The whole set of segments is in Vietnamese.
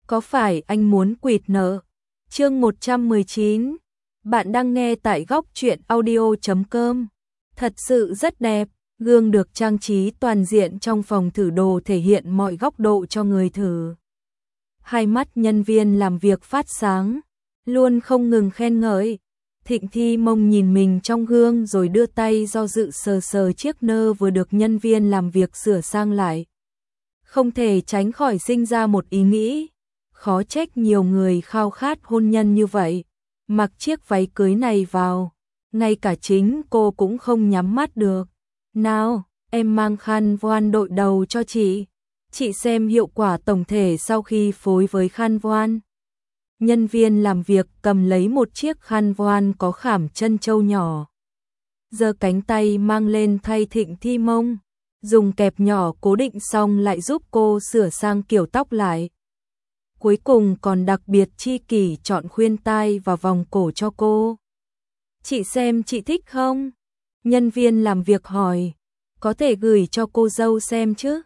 có phải anh muốn quỵt nợ? Chương 119. Bạn đang nghe tại góc truyện audio.com. Thật sự rất đẹp, gương được trang trí toàn diện trong phòng thử đồ thể hiện mọi góc độ cho người thử. Hai mắt nhân viên làm việc phát sáng, luôn không ngừng khen ngợi. Thịnh Thi Mông nhìn mình trong gương rồi đưa tay do dự sờ sờ chiếc nơ vừa được nhân viên làm việc sửa sang lại. Không thể tránh khỏi sinh ra một ý nghĩ, khó trách nhiều người khao khát hôn nhân như vậy. Mặc chiếc váy cưới này vào, ngay cả chính cô cũng không nhắm mắt được. Nào, em mang khăn voan đội đầu cho chị xem hiệu quả tổng thể sau khi phối với khăn voan. Nhân viên làm việc cầm lấy một chiếc khăn voan có khảm chân châu nhỏ, giơ cánh tay mang lên thay Thịnh Thi Mông, dùng kẹp nhỏ cố định xong lại giúp cô sửa sang kiểu tóc lại. Cuối cùng còn đặc biệt chi kỷ chọn khuyên tai và vòng cổ cho cô. Chị xem chị thích không? Nhân viên làm việc hỏi. Có thể gửi cho cô dâu xem chứ?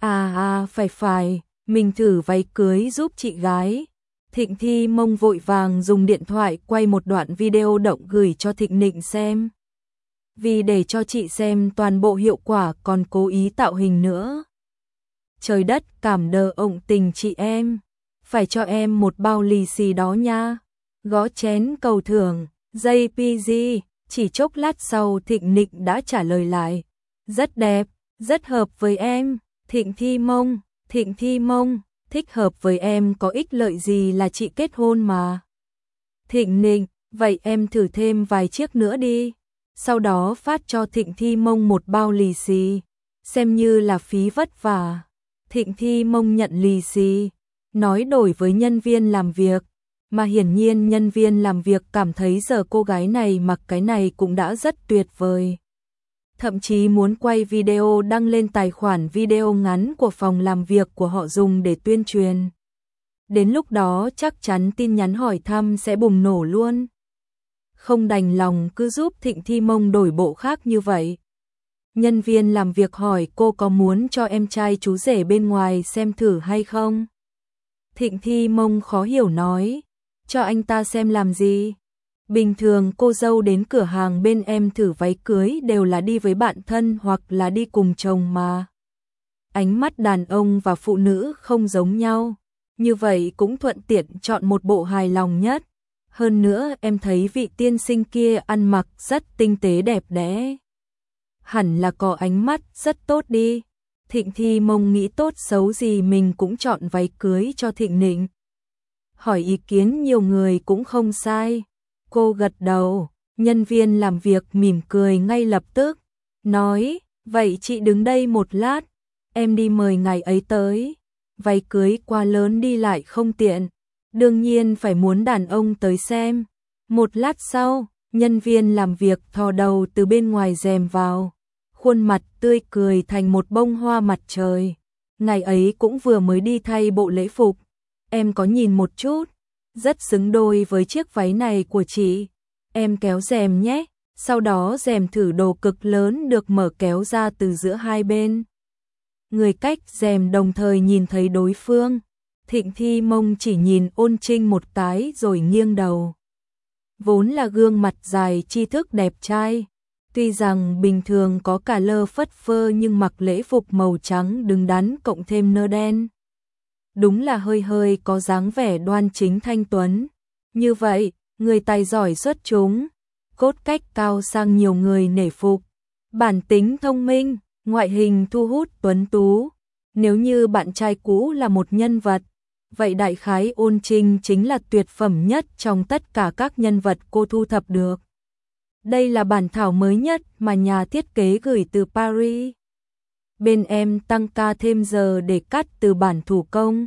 Phải, mình thử váy cưới giúp chị gái. Thịnh Thi Mông vội vàng dùng điện thoại quay một đoạn video động gửi cho Thịnh Nịnh xem. Vì để cho chị xem toàn bộ hiệu quả còn cố ý tạo hình nữa. Trời đất cảm đờ ổng tình chị em. Phải cho em một bao lì xì đó nha. Gõ chén cầu thưởng, JPG, chỉ chốc lát sau Thịnh Nịnh đã trả lời lại. Rất đẹp, rất hợp với em, Thịnh Thi Mông, thích hợp với em có ích lợi gì là chị kết hôn mà. Thịnh Nịnh, vậy em thử thêm vài chiếc nữa đi. Sau đó phát cho Thịnh Thi Mông một bao lì xì, xem như là phí vất vả. Thịnh Thi Mông nhận lì xì, nói đổi với nhân viên làm việc, mà hiển nhiên nhân viên làm việc cảm thấy giờ cô gái này mặc cái này cũng đã rất tuyệt vời. Thậm chí muốn quay video đăng lên tài khoản video ngắn của phòng làm việc của họ dùng để tuyên truyền. Đến lúc đó chắc chắn tin nhắn hỏi thăm sẽ bùng nổ luôn. Không đành lòng cứ giúp Thịnh Thi Mông đổi bộ khác như vậy. Nhân viên làm việc hỏi cô có muốn cho em trai chú rể bên ngoài xem thử hay không? Thịnh Thi Mông khó hiểu nói, cho anh ta xem làm gì? Bình thường cô dâu đến cửa hàng bên em thử váy cưới đều là đi với bạn thân hoặc là đi cùng chồng mà. Ánh mắt đàn ông và phụ nữ không giống nhau, như vậy cũng thuận tiện chọn một bộ hài lòng nhất. Hơn nữa em thấy vị tiên sinh kia ăn mặc rất tinh tế đẹp đẽ. Hẳn là có ánh mắt rất tốt đi. Thịnh Thi Mông nghĩ tốt xấu gì mình cũng chọn váy cưới cho Thịnh Nịnh. Hỏi ý kiến nhiều người cũng không sai. Cô gật đầu, nhân viên làm việc mỉm cười ngay lập tức. Nói, vậy chị đứng đây một lát, em đi mời ngày ấy tới. Váy cưới quá lớn đi lại không tiện, đương nhiên phải muốn đàn ông tới xem. Một lát sau, nhân viên làm việc thò đầu từ bên ngoài rèm vào. Khuôn mặt tươi cười thành một bông hoa mặt trời. Ngày ấy cũng vừa mới đi thay bộ lễ phục. Em có nhìn một chút, rất xứng đôi với chiếc váy này của chị. Em kéo rèm nhé. Sau đó rèm thử đồ cực lớn được mở kéo ra từ giữa hai bên. Người cách rèm đồng thời nhìn thấy đối phương. Thịnh Thi Mông chỉ nhìn Ôn Trinh một cái rồi nghiêng đầu. Vốn là gương mặt dài tri thức đẹp trai. Tuy rằng bình thường có cả lơ phất phơ nhưng mặc lễ phục màu trắng đứng đắn cộng thêm nơ đen. Đúng là hơi hơi có dáng vẻ đoan chính thanh tuấn. Như vậy, người tài giỏi xuất chúng, cốt cách cao sang nhiều người nể phục, bản tính thông minh, ngoại hình thu hút tuấn tú. Nếu như bạn trai cũ là một nhân vật, vậy đại khái Ôn Trinh chính là tuyệt phẩm nhất trong tất cả các nhân vật cô thu thập được. Đây là bản thảo mới nhất mà nhà thiết kế gửi từ Paris. Bên em tăng ca thêm giờ để cắt từ bản thủ công.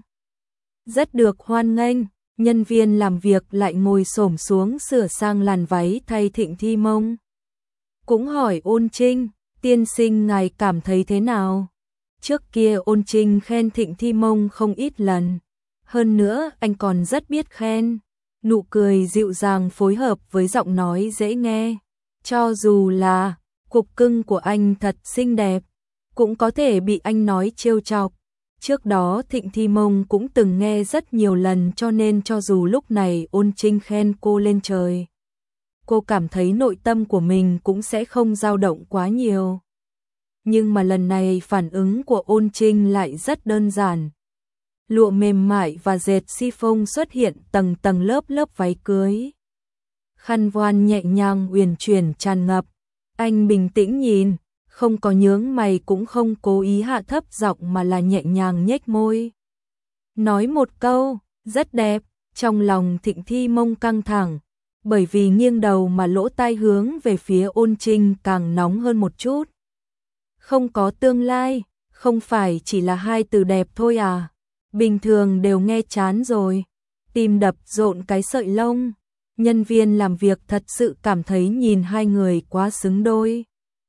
Rất được hoan nghênh, nhân viên làm việc lại ngồi xổm xuống sửa sang làn váy thay Thịnh Thi Mông. Cũng hỏi Ôn Trinh, tiên sinh ngài cảm thấy thế nào? Trước kia Ôn Trinh khen Thịnh Thi Mông không ít lần. Hơn nữa anh còn rất biết khen. Nụ cười dịu dàng phối hợp với giọng nói dễ nghe. Cho dù là cục cưng của anh thật xinh đẹp, cũng có thể bị anh nói trêu chọc. Trước đó Thịnh Thi Mông cũng từng nghe rất nhiều lần, cho nên cho dù lúc này Ôn Trinh khen cô lên trời, cô cảm thấy nội tâm của mình cũng sẽ không dao động quá nhiều. Nhưng mà lần này phản ứng của Ôn Trinh lại rất đơn giản. Lụa mềm mại và dệt chiffon xuất hiện tầng tầng lớp lớp váy cưới. Khăn voan nhẹ nhàng uyển chuyển tràn ngập. Anh bình tĩnh nhìn, không có nhướng mày cũng không cố ý hạ thấp giọng mà là nhẹ nhàng nhếch môi. Nói một câu, rất đẹp, trong lòng Thịnh Thi Mông căng thẳng, bởi vì nghiêng đầu mà lỗ tai hướng về phía Ôn Trinh càng nóng hơn một chút. Không có tương lai, không phải chỉ là hai từ đẹp thôi à, bình thường đều nghe chán rồi. Tim đập rộn cái sợi lông, nhân viên làm việc thật sự cảm thấy nhìn hai người quá xứng đôi.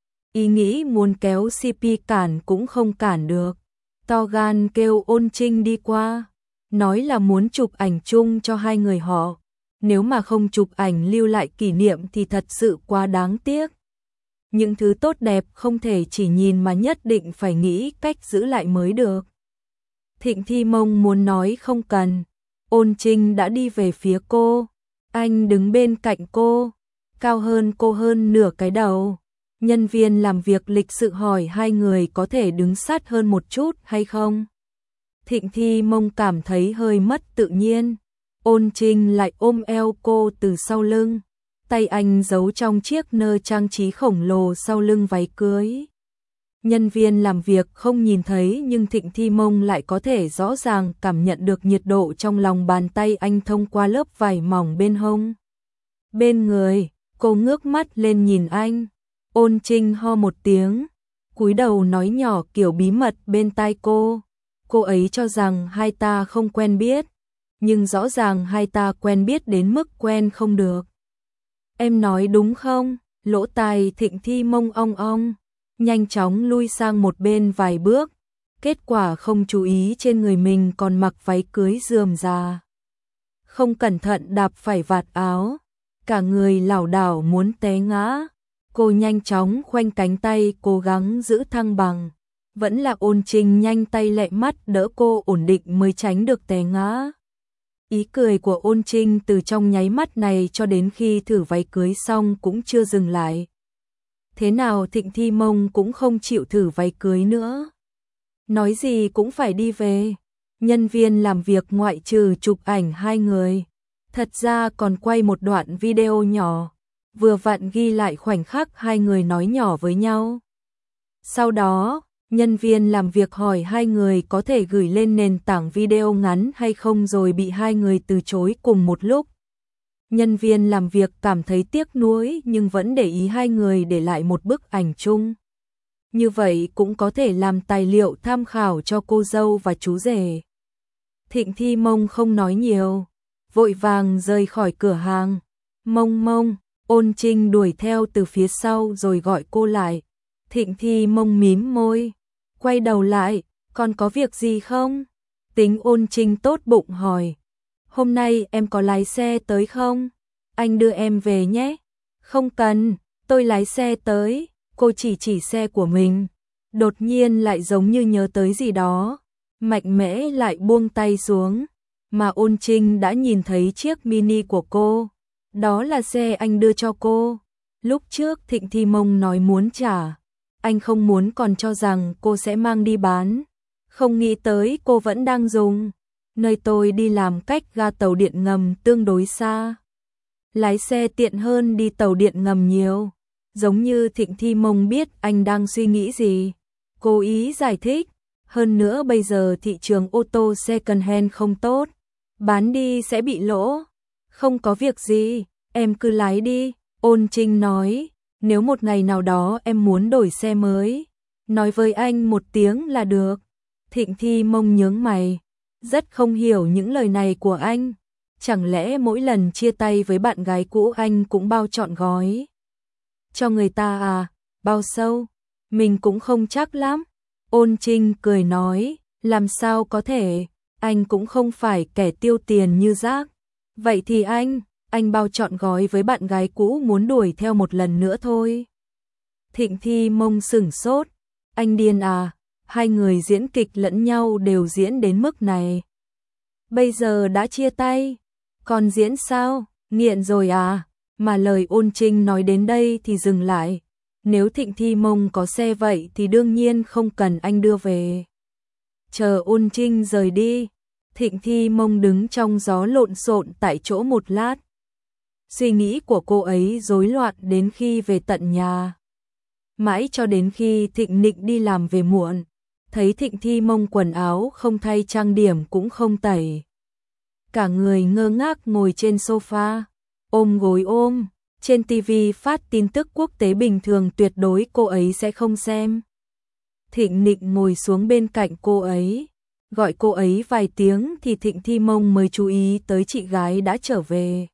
Ý nghĩ muốn kéo CP cản cũng không cản được. To gan kêu Ôn Trinh đi qua, nói là muốn chụp ảnh chung cho hai người họ. Nếu mà không chụp ảnh lưu lại kỷ niệm thì thật sự quá đáng tiếc. Những thứ tốt đẹp không thể chỉ nhìn mà nhất định phải nghĩ cách giữ lại mới được. Thịnh Thi Mông muốn nói không cần. Ôn Trinh đã đi về phía cô. Anh đứng bên cạnh cô, cao hơn cô hơn nửa cái đầu. Nhân viên làm việc lịch sự hỏi hai người có thể đứng sát hơn một chút hay không. Thịnh Thi Mông cảm thấy hơi mất tự nhiên. Ôn Trinh lại ôm eo cô từ sau lưng. Tay anh giấu trong chiếc nơ trang trí khổng lồ sau lưng váy cưới. Nhân viên làm việc không nhìn thấy nhưng Thịnh Thi Mông lại có thể rõ ràng cảm nhận được nhiệt độ trong lòng bàn tay anh thông qua lớp vải mỏng bên hông. Bên người, cô ngước mắt lên nhìn anh. Ôn Trinh ho một tiếng, cúi đầu nói nhỏ kiểu bí mật bên tai cô. Cô ấy cho rằng hai ta không quen biết, nhưng rõ ràng hai ta quen biết đến mức quen không được. Em nói đúng không? Lỗ tai Thịnh Thi Mông ong ong, nhanh chóng lui sang một bên vài bước. Kết quả không chú ý trên người mình còn mặc váy cưới rườm rà. Không cẩn thận đạp phải vạt áo, cả người lảo đảo muốn té ngã. Cô nhanh chóng khoanh cánh tay cố gắng giữ thăng bằng. Vẫn là Ôn Trinh nhanh tay lẹ mắt đỡ cô ổn định mới tránh được té ngã. Ý cười của Ôn Trinh từ trong nháy mắt này cho đến khi thử váy cưới xong cũng chưa dừng lại. Thế nào Thịnh Thi Mông cũng không chịu thử váy cưới nữa. Nói gì cũng phải đi về. Nhân viên làm việc ngoại trừ chụp ảnh hai người, thật ra còn quay một đoạn video nhỏ, vừa vặn ghi lại khoảnh khắc hai người nói nhỏ với nhau. Sau đó, nhân viên làm việc hỏi hai người có thể gửi lên nền tảng video ngắn hay không rồi bị hai người từ chối cùng một lúc. Nhân viên làm việc cảm thấy tiếc nuối nhưng vẫn để ý hai người để lại một bức ảnh chung. Như vậy cũng có thể làm tài liệu tham khảo cho cô dâu và chú rể. Thịnh Thi Mông không nói nhiều, vội vàng rời khỏi cửa hàng. Mông Mông, Ôn Trinh đuổi theo từ phía sau rồi gọi cô lại. Thịnh Thi Mông mím môi, quay đầu lại, còn có việc gì không? Tính Ôn Trinh tốt bụng hỏi. Hôm nay em có lái xe tới không? Anh đưa em về nhé. Không cần, tôi lái xe tới. Cô chỉ xe của mình. Đột nhiên lại giống như nhớ tới gì đó, mạnh mẽ lại buông tay xuống. Mà Ôn Trinh đã nhìn thấy chiếc mini của cô. Đó là xe anh đưa cho cô. Lúc trước Thịnh Thi Mông nói muốn trả, anh không muốn còn cho rằng cô sẽ mang đi bán. Không nghĩ tới cô vẫn đang dùng. Nơi tôi đi làm cách ga tàu điện ngầm tương đối xa. Lái xe tiện hơn đi tàu điện ngầm nhiều. Giống như Thịnh Thi Mông biết anh đang suy nghĩ gì. Cố ý giải thích. Hơn nữa bây giờ thị trường ô tô second hand không tốt. Bán đi sẽ bị lỗ. Không có việc gì, em cứ lái đi. Ôn Trinh nói, nếu một ngày nào đó em muốn đổi xe mới, nói với anh một tiếng là được. Thịnh Thi Mông nhướng mày, rất không hiểu những lời này của anh. Chẳng lẽ mỗi lần chia tay với bạn gái cũ anh cũng bao trọn gói cho người ta à? Bao sâu? Mình cũng không chắc lắm. Ôn Trinh cười nói, làm sao có thể, anh cũng không phải kẻ tiêu tiền như rác. Vậy thì anh bao trọn gói với bạn gái cũ muốn đuổi theo một lần nữa thôi. Thịnh Thi Mông sửng sốt, anh điên à? hai người diễn kịch lẫn nhau đều diễn đến mức này. Bây giờ đã chia tay, còn diễn sao, nghiện rồi à? Mà lời Ôn Trinh nói đến đây thì dừng lại. Nếu Thịnh Thi Mông có xe vậy thì đương nhiên không cần anh đưa về. Chờ Ôn Trinh rời đi, Thịnh Thi Mông đứng trong gió lộn xộn tại chỗ một lát. Suy nghĩ của cô ấy rối loạn đến khi về tận nhà. Mãi cho đến khi Thịnh Nịnh đi làm về muộn, thấy Thịnh Thi Mông quần áo không thay trang điểm cũng không tẩy. Cả người ngơ ngác ngồi trên sofa, ôm gối ôm, trên TV phát tin tức quốc tế bình thường tuyệt đối cô ấy sẽ không xem. Thịnh Nịnh ngồi xuống bên cạnh cô ấy, gọi cô ấy vài tiếng thì Thịnh Thi Mông mới chú ý tới chị gái đã trở về.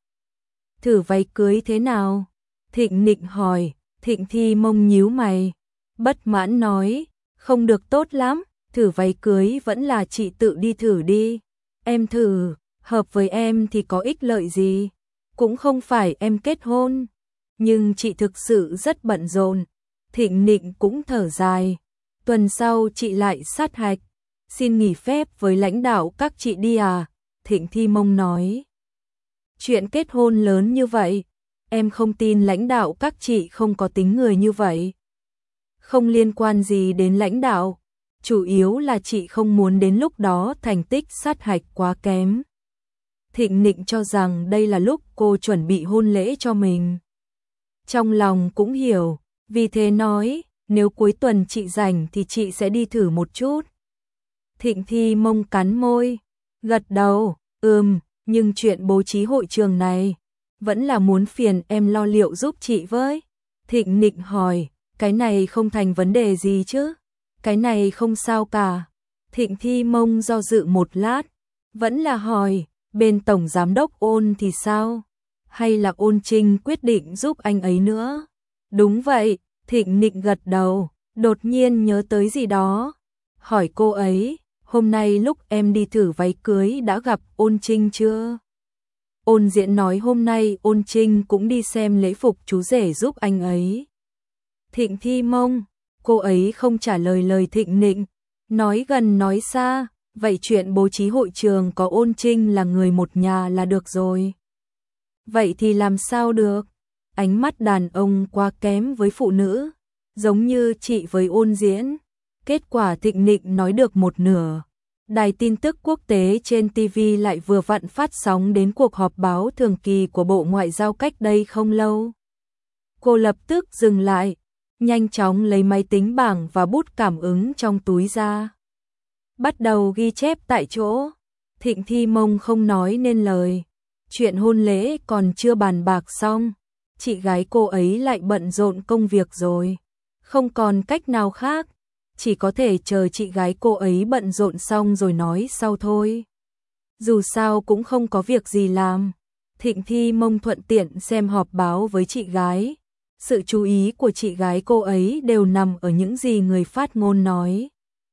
Thử váy cưới thế nào? Thịnh Nịnh hỏi. Thịnh Thi Mông nhíu mày, bất mãn nói, không được tốt lắm, thử váy cưới vẫn là chị tự đi thử đi. Em thử, hợp với em thì có ích lợi gì? Cũng không phải em kết hôn, nhưng chị thực sự rất bận rộn. Thịnh Nịnh cũng thở dài, tuần sau chị lại sát hạch, xin nghỉ phép với lãnh đạo các chị đi à? Thịnh Thi Mông nói, chuyện kết hôn lớn như vậy, em không tin lãnh đạo các chị không có tính người như vậy. Không liên quan gì đến lãnh đạo, chủ yếu là chị không muốn đến lúc đó thành tích sát hạch quá kém. Thịnh Nịnh cho rằng đây là lúc cô chuẩn bị hôn lễ cho mình. Trong lòng cũng hiểu, vì thế nói, nếu cuối tuần chị rảnh thì chị sẽ đi thử một chút. Thịnh Thi Mông cắn môi, gật đầu, nhưng chuyện bố trí hội trường này, vẫn là muốn phiền em lo liệu giúp chị với. Thịnh Nịnh hỏi, cái này không thành vấn đề gì chứ? Cái này không sao cả. Thịnh Thi Mông do dự một lát, vẫn là hỏi, bên tổng giám đốc Ôn thì sao? Hay là Ôn Trinh quyết định giúp anh ấy nữa? Đúng vậy, Thịnh Nịnh gật đầu, đột nhiên nhớ tới gì đó. Hỏi cô ấy, hôm nay lúc em đi thử váy cưới đã gặp Ôn Trinh chưa? Ôn Diễn nói hôm nay Ôn Trinh cũng đi xem lễ phục chú rể giúp anh ấy. Thịnh Thi Mông, cô ấy không trả lời lời Thịnh Nịnh, nói gần nói xa, vậy chuyện bố trí hội trường có Ôn Trinh là người một nhà là được rồi. Vậy thì làm sao được? Ánh mắt đàn ông quá kém với phụ nữ, giống như chị với Ôn Diễn. Kết quả Thịnh Nịnh nói được một nửa. Đài tin tức quốc tế trên TV lại vừa vặn phát sóng đến cuộc họp báo thường kỳ của Bộ Ngoại giao cách đây không lâu. Cô lập tức dừng lại, nhanh chóng lấy máy tính bảng và bút cảm ứng trong túi ra. Bắt đầu ghi chép tại chỗ. Thịnh Thi Mông không nói nên lời. Chuyện hôn lễ còn chưa bàn bạc xong, chị gái cô ấy lại bận rộn công việc rồi. Không còn cách nào khác, chỉ có thể chờ chị gái cô ấy bận rộn xong rồi nói sau thôi. Dù sao cũng không có việc gì làm. Thịnh Thi Mông thuận tiện xem họp báo với chị gái. Sự chú ý của chị gái cô ấy đều nằm ở những gì người phát ngôn nói.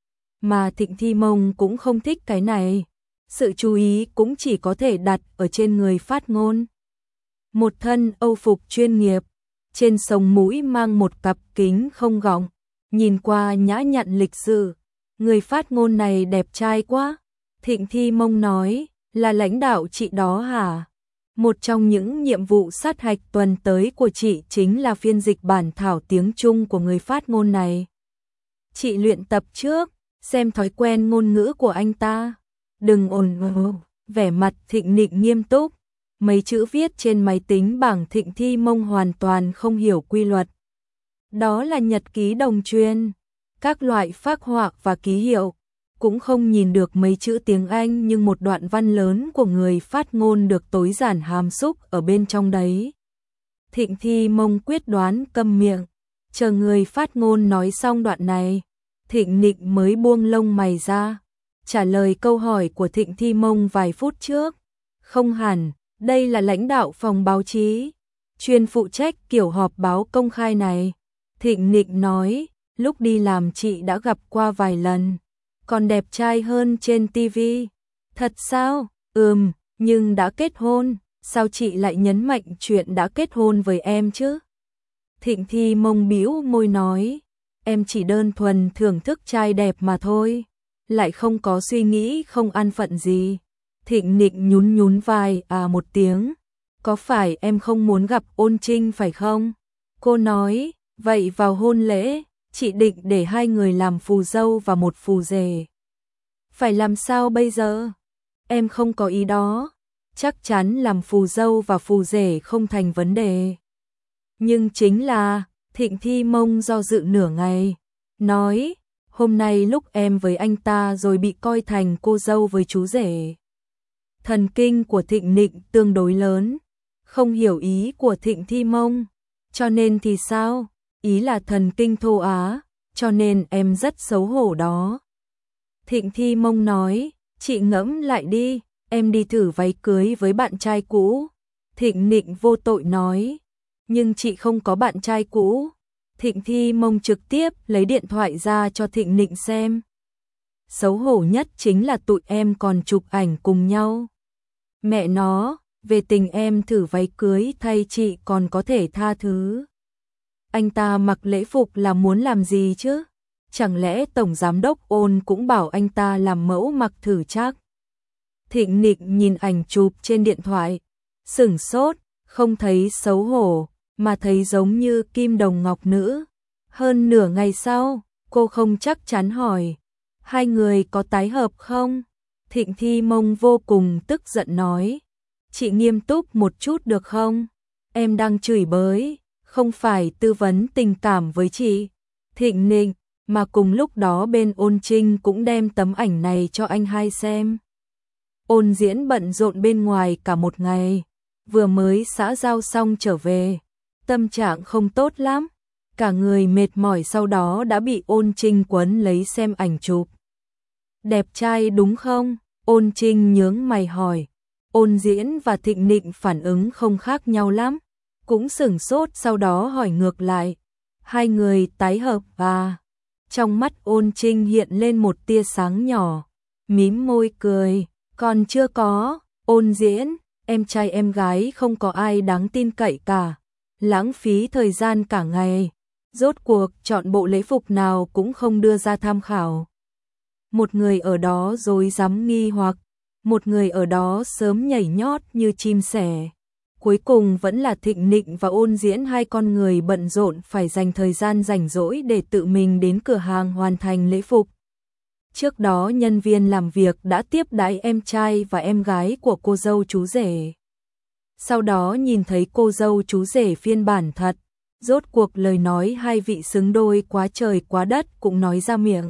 Mà Thịnh Thi Mông cũng không thích cái này. Sự chú ý cũng chỉ có thể đặt ở trên người phát ngôn. Một thân âu phục chuyên nghiệp, trên sống mũi mang một cặp kính không gọng, nhìn qua nhã nhặn lịch sự. Người phát ngôn này đẹp trai quá. Thịnh Thi Mông nói, là lãnh đạo chị đó hả? Một trong những nhiệm vụ sát hạch tuần tới của chị chính là phiên dịch bản thảo tiếng Trung của người phát ngôn này. Chị luyện tập trước, xem thói quen ngôn ngữ của anh ta. Đừng ồn ào. Vẻ mặt Thịnh Nịnh nghiêm túc. Mấy chữ viết trên máy tính bảng Thịnh Thi Mông hoàn toàn không hiểu quy luật. Đó là nhật ký đồng truyền, các loại phác họa và ký hiệu. Cũng không nhìn được mấy chữ tiếng Anh nhưng một đoạn văn lớn của người phát ngôn được tối giản hàm xúc ở bên trong đấy. Thịnh Thi Mông quyết đoán câm miệng, chờ người phát ngôn nói xong đoạn này. Thịnh Nịnh mới buông lông mày ra, trả lời câu hỏi của Thịnh Thi Mông vài phút trước. Không hẳn, đây là lãnh đạo phòng báo chí, chuyên phụ trách kiểu họp báo công khai này. Thịnh Nịnh nói, lúc đi làm chị đã gặp qua vài lần, còn đẹp trai hơn trên TV. Thật sao? Nhưng đã kết hôn, sao chị lại nhấn mạnh chuyện đã kết hôn với em chứ? Thịnh Thi Mông bĩu môi nói, em chỉ đơn thuần thưởng thức trai đẹp mà thôi, lại không có suy nghĩ không an phận gì. Thịnh Nịnh nhún nhún vai một tiếng, có phải em không muốn gặp Ôn Trinh phải không? Cô nói, vậy vào hôn lễ, chị định để hai người làm phù dâu và một phù rể. Phải làm sao bây giờ? Em không có ý đó, chắc chắn làm phù dâu và phù rể không thành vấn đề. Nhưng chính là, Thịnh Thi Mông do dự nửa ngày, nói, hôm nay lúc em với anh ta rồi bị coi thành cô dâu với chú rể. Thần kinh của Thịnh Nịnh tương đối lớn, không hiểu ý của Thịnh Thi Mông, cho nên thì sao? Ý là thần kinh thô á, cho nên em rất xấu hổ đó. Thịnh Thi Mông nói, chị ngẫm lại đi, em đi thử váy cưới với bạn trai cũ. Thịnh Nịnh vô tội nói, nhưng chị không có bạn trai cũ. Thịnh Thi Mông trực tiếp lấy điện thoại ra cho Thịnh Nịnh xem. Xấu hổ nhất chính là tụi em còn chụp ảnh cùng nhau. Mẹ nó, về tình em thử váy cưới thay chị còn có thể tha thứ. Anh ta mặc lễ phục là muốn làm gì chứ? Chẳng lẽ Tổng Giám đốc Ôn cũng bảo anh ta làm mẫu mặc thử chắc? Thịnh Nịnh nhìn ảnh chụp trên điện thoại, sửng sốt, không thấy xấu hổ, mà thấy giống như kim đồng ngọc nữ. Hơn nửa ngày sau, cô không chắc chắn hỏi, hai người có tái hợp không? Thịnh Thi Mông vô cùng tức giận nói, chị nghiêm túc một chút được không? Em đang chửi bới, không phải tư vấn tình cảm với chị. Thịnh Nịnh, mà cùng lúc đó bên Ôn Trinh cũng đem tấm ảnh này cho anh hai xem. Ôn Diễn bận rộn bên ngoài cả một ngày, vừa mới xã giao xong trở về, tâm trạng không tốt lắm, cả người mệt mỏi sau đó đã bị Ôn Trinh quấn lấy xem ảnh chụp. Đẹp trai đúng không? Ôn Trinh nhướng mày hỏi. Ôn Diễn và Thịnh Nịnh phản ứng không khác nhau lắm, cũng sửng sốt sau đó hỏi ngược lại, hai người tái hợp à? Trong mắt Ôn Trinh hiện lên một tia sáng nhỏ, mím môi cười, còn chưa có. Ôn Diễn, em trai em gái không có ai đáng tin cậy cả, lãng phí thời gian cả ngày, rốt cuộc chọn bộ lễ phục nào cũng không đưa ra tham khảo. Một người ở đó rối rắm nghi hoặc, một người ở đó sớm nhảy nhót như chim sẻ. Cuối cùng vẫn là Thịnh Nịnh và Ôn Diễn, hai con người bận rộn phải dành thời gian rảnh rỗi để tự mình đến cửa hàng hoàn thành lễ phục. Trước đó nhân viên làm việc đã tiếp đãi em trai và em gái của cô dâu chú rể. Sau đó nhìn thấy cô dâu chú rể phiên bản thật, rốt cuộc lời nói hai vị xứng đôi quá trời quá đất cũng nói ra miệng.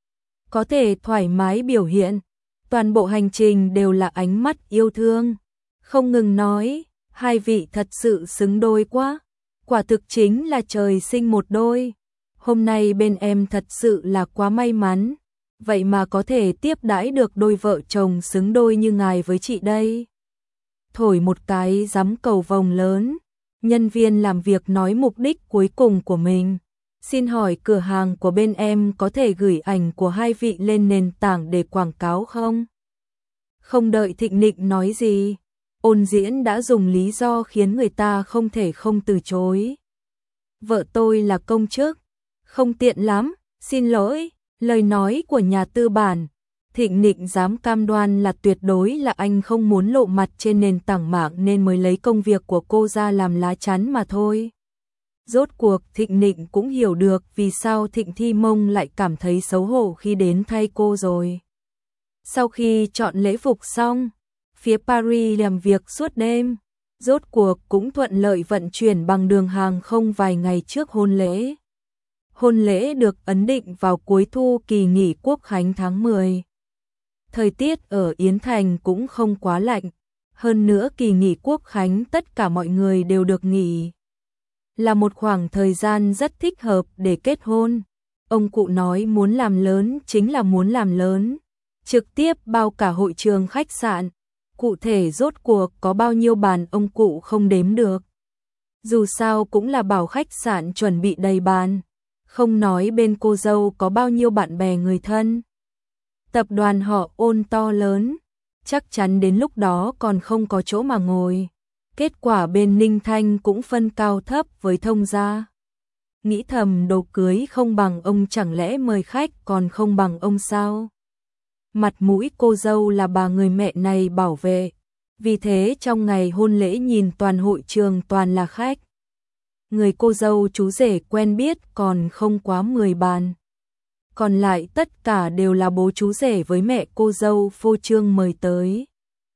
Có thể thoải mái biểu hiện, toàn bộ hành trình đều là ánh mắt yêu thương, không ngừng nói, hai vị thật sự xứng đôi quá, quả thực chính là trời sinh một đôi. Hôm nay bên em thật sự là quá may mắn, vậy mà có thể tiếp đãi được đôi vợ chồng xứng đôi như ngài với chị đây. Thổi một cái giám cầu vồng lớn, nhân viên làm việc nói mục đích cuối cùng của mình. Xin hỏi cửa hàng của bên em có thể gửi ảnh của hai vị lên nền tảng để quảng cáo không? Không đợi Thịnh Nịnh nói gì, Ôn Diễn đã dùng lý do khiến người ta không thể không từ chối. Vợ tôi là công chức, không tiện lắm, xin lỗi. Lời nói của nhà tư bản, Thịnh Nịnh dám cam đoan là tuyệt đối là anh không muốn lộ mặt trên nền tảng mạng nên mới lấy công việc của cô ra làm lá chắn mà thôi. Rốt cuộc Thịnh Nịnh cũng hiểu được vì sao Thịnh Thi Mông lại cảm thấy xấu hổ khi đến thay cô rồi. Sau khi chọn lễ phục xong, phía Paris làm việc suốt đêm, rốt cuộc cũng thuận lợi vận chuyển bằng đường hàng không vài ngày trước hôn lễ. Hôn lễ được ấn định vào cuối thu kỳ nghỉ Quốc khánh tháng 10. Thời tiết ở Yến Thành cũng không quá lạnh, hơn nữa kỳ nghỉ Quốc khánh tất cả mọi người đều được nghỉ. Là một khoảng thời gian rất thích hợp để kết hôn. Ông cụ nói muốn làm lớn chính là muốn làm lớn, trực tiếp bao cả hội trường khách sạn. Cụ thể rốt cuộc có bao nhiêu bàn ông cụ không đếm được. Dù sao cũng là bảo khách sạn chuẩn bị đầy bàn. Không nói bên cô dâu có bao nhiêu bạn bè người thân. Tập đoàn họ Ôn to lớn, chắc chắn đến lúc đó còn không có chỗ mà ngồi. Kết quả bên Ninh Thanh cũng phân cao thấp với Thông gia. nghĩ thầm đồ cưới không bằng ông chẳng lẽ mời khách còn không bằng ông sao? Mặt mũi cô dâu là bà người mẹ này bảo vệ. Vì thế trong ngày hôn lễ nhìn toàn hội trường toàn là khách. Người cô dâu chú rể quen biết còn không quá 10 bàn. Còn lại tất cả đều là bố chú rể với mẹ cô dâu phô trương mời tới.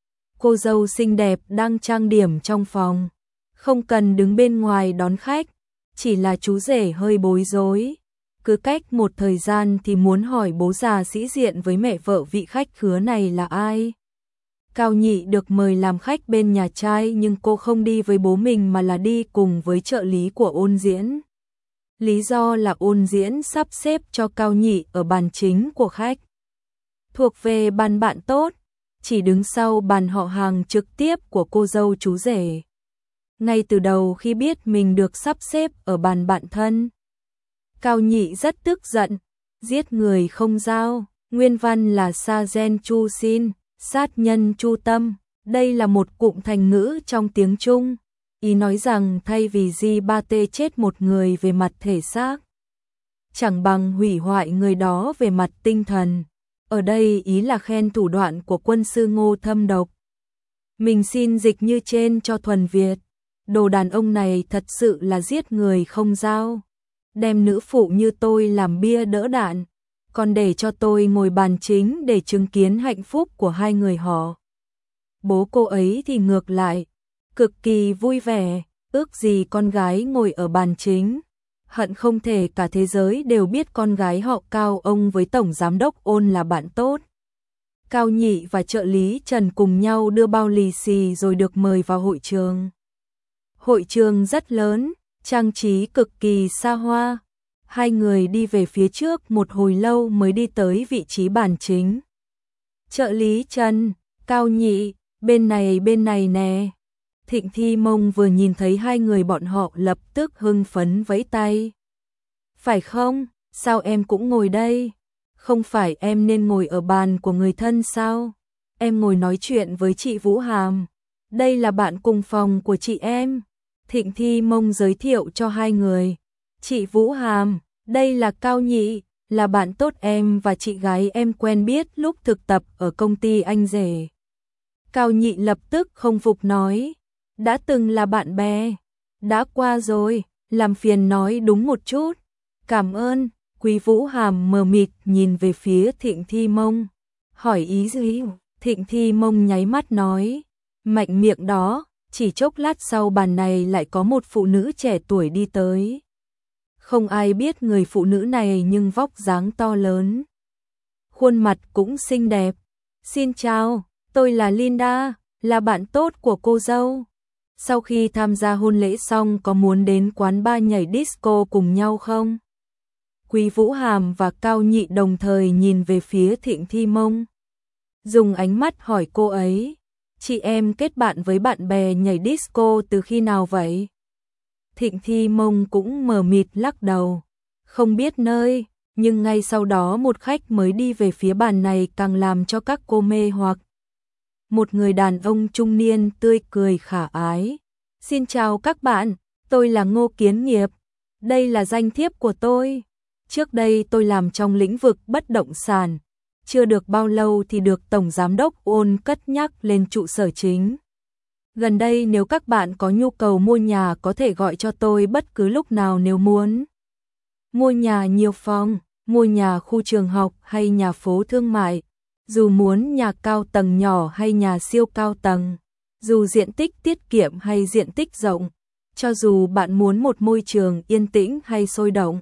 Cô dâu xinh đẹp đang trang điểm trong phòng, không cần đứng bên ngoài đón khách, chỉ là chú rể hơi bối rối. Cứ cách một thời gian thì muốn hỏi bố già sĩ diện với mẹ vợ vị khách khứa này là ai. Cao Nhị được mời làm khách bên nhà trai nhưng cô không đi với bố mình mà là đi cùng với trợ lý của Ôn Diễn. Lý do là Ôn Diễn sắp xếp cho Cao Nhị ở bàn chính của khách. Thuộc về bàn bạn tốt, chỉ đứng sau bàn họ hàng trực tiếp của cô dâu chú rể. Ngay từ đầu khi biết mình được sắp xếp ở bàn bạn thân, Cao Nhị rất tức giận, giết người không dao, nguyên văn là sa gen chu xin, sát nhân chu tâm, đây là một cụm thành ngữ trong tiếng Trung, ý nói rằng thay vì di ba tê chết một người về mặt thể xác, chẳng bằng hủy hoại người đó về mặt tinh thần. Ở đây ý là khen thủ đoạn của quân sư Ngô thâm độc. Mình xin dịch như trên cho thuần Việt. Đồ đàn ông này thật sự là giết người không dao. Đem nữ phụ như tôi làm bia đỡ đạn. Còn để cho tôi ngồi bàn chính để chứng kiến hạnh phúc của hai người họ. Bố cô ấy thì ngược lại. Cực kỳ vui vẻ. Ước gì con gái ngồi ở bàn chính. Hận không thể cả thế giới đều biết con gái họ Cao ông với Tổng Giám đốc Ôn là bạn tốt. Cao Nhị và trợ lý Trần cùng nhau đưa bao lì xì rồi được mời vào hội trường. Hội trường rất lớn, trang trí cực kỳ xa hoa. Hai người đi về phía trước một hồi lâu mới đi tới vị trí bàn chính. Trợ lý Trần, Cao Nhị, bên này nè. Thịnh Thi Mông vừa nhìn thấy hai người bọn họ lập tức hưng phấn vẫy tay. Phải không? Sao em cũng ngồi đây? Không phải em nên ngồi ở bàn của người thân sao? Em ngồi nói chuyện với chị Vũ Hàm. Đây là bạn cùng phòng của chị em. Thịnh Thi Mông giới thiệu cho hai người. Chị Vũ Hàm, đây là Cao Nhị, là bạn tốt em và chị gái em quen biết lúc thực tập ở công ty anh rể. Cao Nhị lập tức không phục nói. Đã từng là bạn bè. Đã qua rồi, làm phiền nói đúng một chút. Cảm ơn. Quý Vũ Hàm mờ mịt nhìn về phía Thịnh Thi Mông. Hỏi ý gì? Thịnh Thi Mông nháy mắt nói. Mạnh miệng đó, chỉ chốc lát sau bàn này lại có một phụ nữ trẻ tuổi đi tới. Không ai biết người phụ nữ này nhưng vóc dáng to lớn. Khuôn mặt cũng xinh đẹp. Xin chào, tôi là Linda, là bạn tốt của cô dâu. Sau khi tham gia hôn lễ xong có muốn đến quán bar nhảy disco cùng nhau không? Quý Vũ Hàm và Cao Nhị đồng thời nhìn về phía Thịnh Thi Mông. Dùng ánh mắt hỏi cô ấy. Chị em kết bạn với bạn bè nhảy disco từ khi nào vậy? Thịnh Thi Mông cũng mờ mịt lắc đầu. Không biết nơi, nhưng ngay sau đó một khách mới đi về phía bàn này càng làm cho các cô mê hoặc. Một người đàn ông trung niên tươi cười khả ái. Xin chào các bạn, tôi là Ngô Kiến Nghiệp. Đây là danh thiếp của tôi. Trước đây tôi làm trong lĩnh vực bất động sản. Chưa được bao lâu thì được Tổng Giám đốc Ôn cất nhắc lên trụ sở chính. Gần đây nếu các bạn có nhu cầu mua nhà có thể gọi cho tôi bất cứ lúc nào nếu muốn. Mua nhà nhiều phòng, mua nhà khu trường học hay nhà phố thương mại. Dù muốn nhà cao tầng nhỏ hay nhà siêu cao tầng, dù diện tích tiết kiệm hay diện tích rộng, cho dù bạn muốn một môi trường yên tĩnh hay sôi động,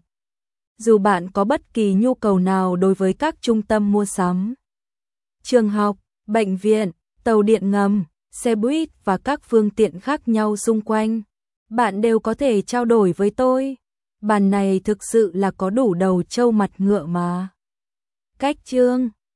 dù bạn có bất kỳ nhu cầu nào đối với các trung tâm mua sắm, trường học, bệnh viện, tàu điện ngầm, xe buýt và các phương tiện khác nhau xung quanh, bạn đều có thể trao đổi với tôi. Bàn này thực sự là có đủ đầu trâu mặt ngựa mà. Cách chương